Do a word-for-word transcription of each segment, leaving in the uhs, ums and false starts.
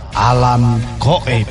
alam gaib.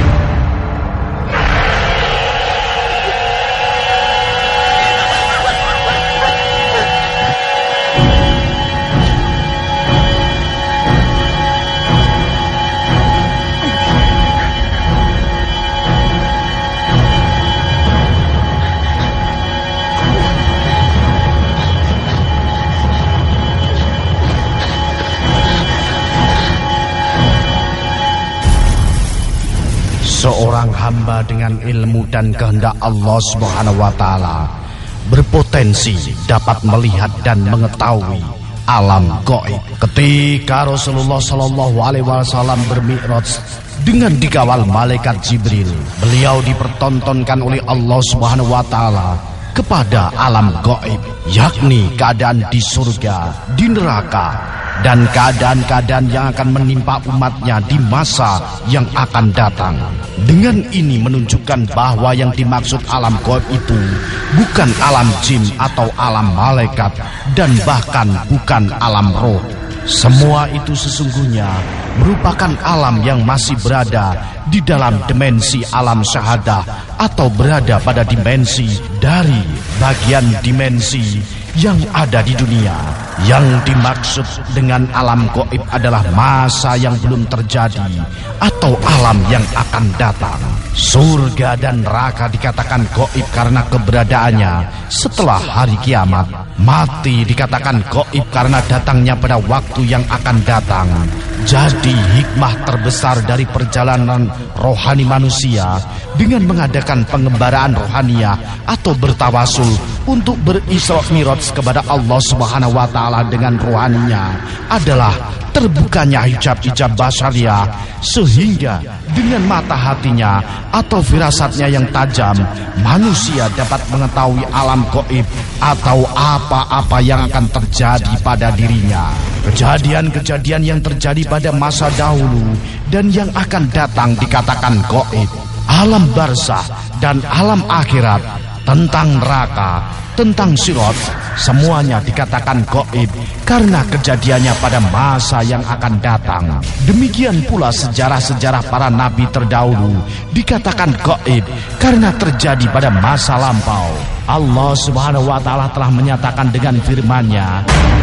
Seorang hamba dengan ilmu dan kehendak Allah Subhanahu wa taala berpotensi dapat melihat dan mengetahui alam gaib. Ketika Rasulullah Shallallahu alaihi wasallam bermi'raj dengan dikawal malaikat Jibril, beliau dipertontonkan oleh Allah Subhanahu wa taala kepada alam gaib, yakni keadaan di surga, di neraka, dan keadaan-keadaan yang akan menimpa umatnya di masa yang akan datang. Dengan ini menunjukkan bahwa yang dimaksud alam gaib itu bukan alam jin atau alam malaikat, dan bahkan bukan alam roh. Semua itu sesungguhnya merupakan alam yang masih berada di dalam dimensi alam syahadah, atau berada pada dimensi dari bagian dimensi yang ada di dunia. Yang dimaksud dengan alam gaib adalah masa yang belum terjadi atau alam yang akan datang. Surga dan neraka dikatakan gaib karena keberadaannya setelah hari kiamat. Mati dikatakan gaib karena datangnya pada waktu yang akan datang. Jadi hikmah terbesar dari perjalanan rohani manusia dengan mengadakan pengembaraan rohaniah atau bertawasul untuk berisra miraj kepada Allah Subhanahu wa taala dengan rohaninya adalah terbukanya hijab-hijab basyariah, sehingga dengan mata hatinya atau firasatnya yang tajam, manusia dapat mengetahui alam gaib atau apa-apa yang akan terjadi pada dirinya. Kejadian-kejadian yang terjadi pada masa dahulu dan yang akan datang dikatakan gaib. Alam barzah dan alam akhirat, tentang neraka, tentang sirat, semuanya dikatakan gaib karena kejadiannya pada masa yang akan datang. Demikian pula sejarah-sejarah para nabi terdahulu dikatakan gaib karena terjadi pada masa lampau. Allah Subhanahu wa taala telah menyatakan dengan firman-Nya,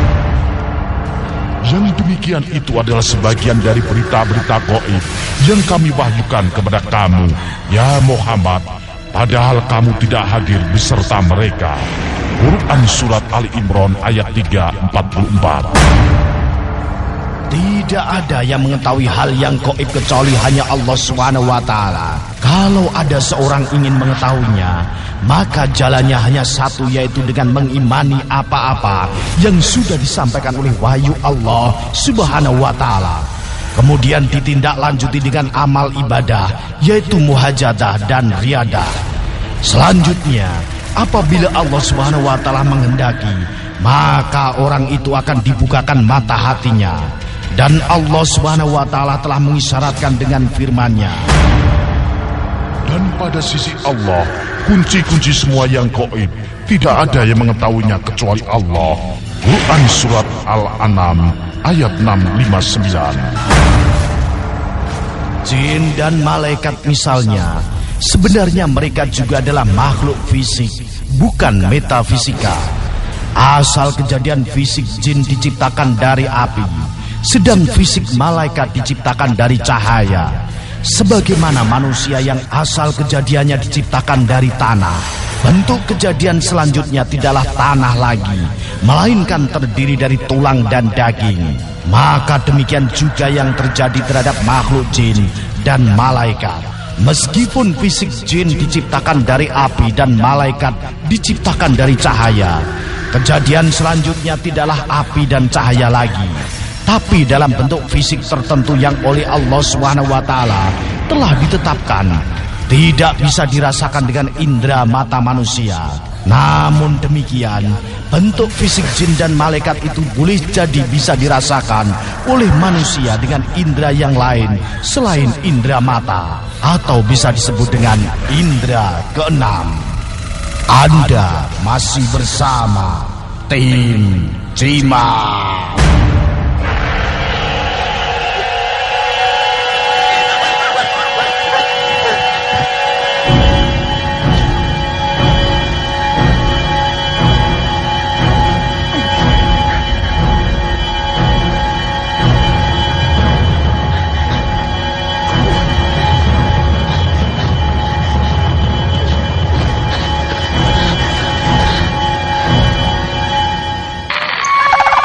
yang demikian itu adalah sebagian dari berita-berita gaib yang kami wahyukan kepada kamu, ya Muhammad, padahal kamu tidak hadir beserta mereka. Quran Surat Ali Imran ayat tiga empat puluh empat. Tidak ada yang mengetahui hal yang gaib kecuali hanya Allah Subhanahu wa taala. Kalau ada seorang ingin mengetahuinya, maka jalannya hanya satu, yaitu dengan mengimani apa-apa yang sudah disampaikan oleh wahyu Allah Subhanahu wa taala. Kemudian ditindaklanjuti dengan amal ibadah, yaitu muhajadah dan riadah. Selanjutnya, apabila Allah Subhanahu wa taala menghendaki, maka orang itu akan dibukakan mata hatinya. Dan Allah Subhanahu wa taala telah mengisyaratkan dengan firman-Nya, dan pada sisi Allah, kunci-kunci semua yang gaib, tidak ada yang mengetahuinya kecuali Allah. Quran Surat Al-An'am ayat enam lima sembilan. Jin dan malaikat misalnya, sebenarnya mereka juga adalah makhluk fisik, bukan metafisika. Asal kejadian fisik jin diciptakan dari api, sedang fisik malaikat diciptakan dari cahaya. Sebagaimana manusia yang asal kejadiannya diciptakan dari tanah, bentuk kejadian selanjutnya tidaklah tanah lagi, melainkan terdiri dari tulang dan daging. Maka demikian juga yang terjadi terhadap makhluk jin dan malaikat. Meskipun fisik jin diciptakan dari api dan malaikat diciptakan dari cahaya, kejadian selanjutnya tidaklah api dan cahaya lagi, tapi dalam bentuk fisik tertentu yang oleh Allah Subhanahu wa taala telah ditetapkan, tidak bisa dirasakan dengan indera mata manusia. Namun demikian, bentuk fisik jin dan malaikat itu boleh jadi bisa dirasakan oleh manusia dengan indera yang lain selain indera mata, atau bisa disebut dengan indera keenam. Anda masih bersama tim Cimat.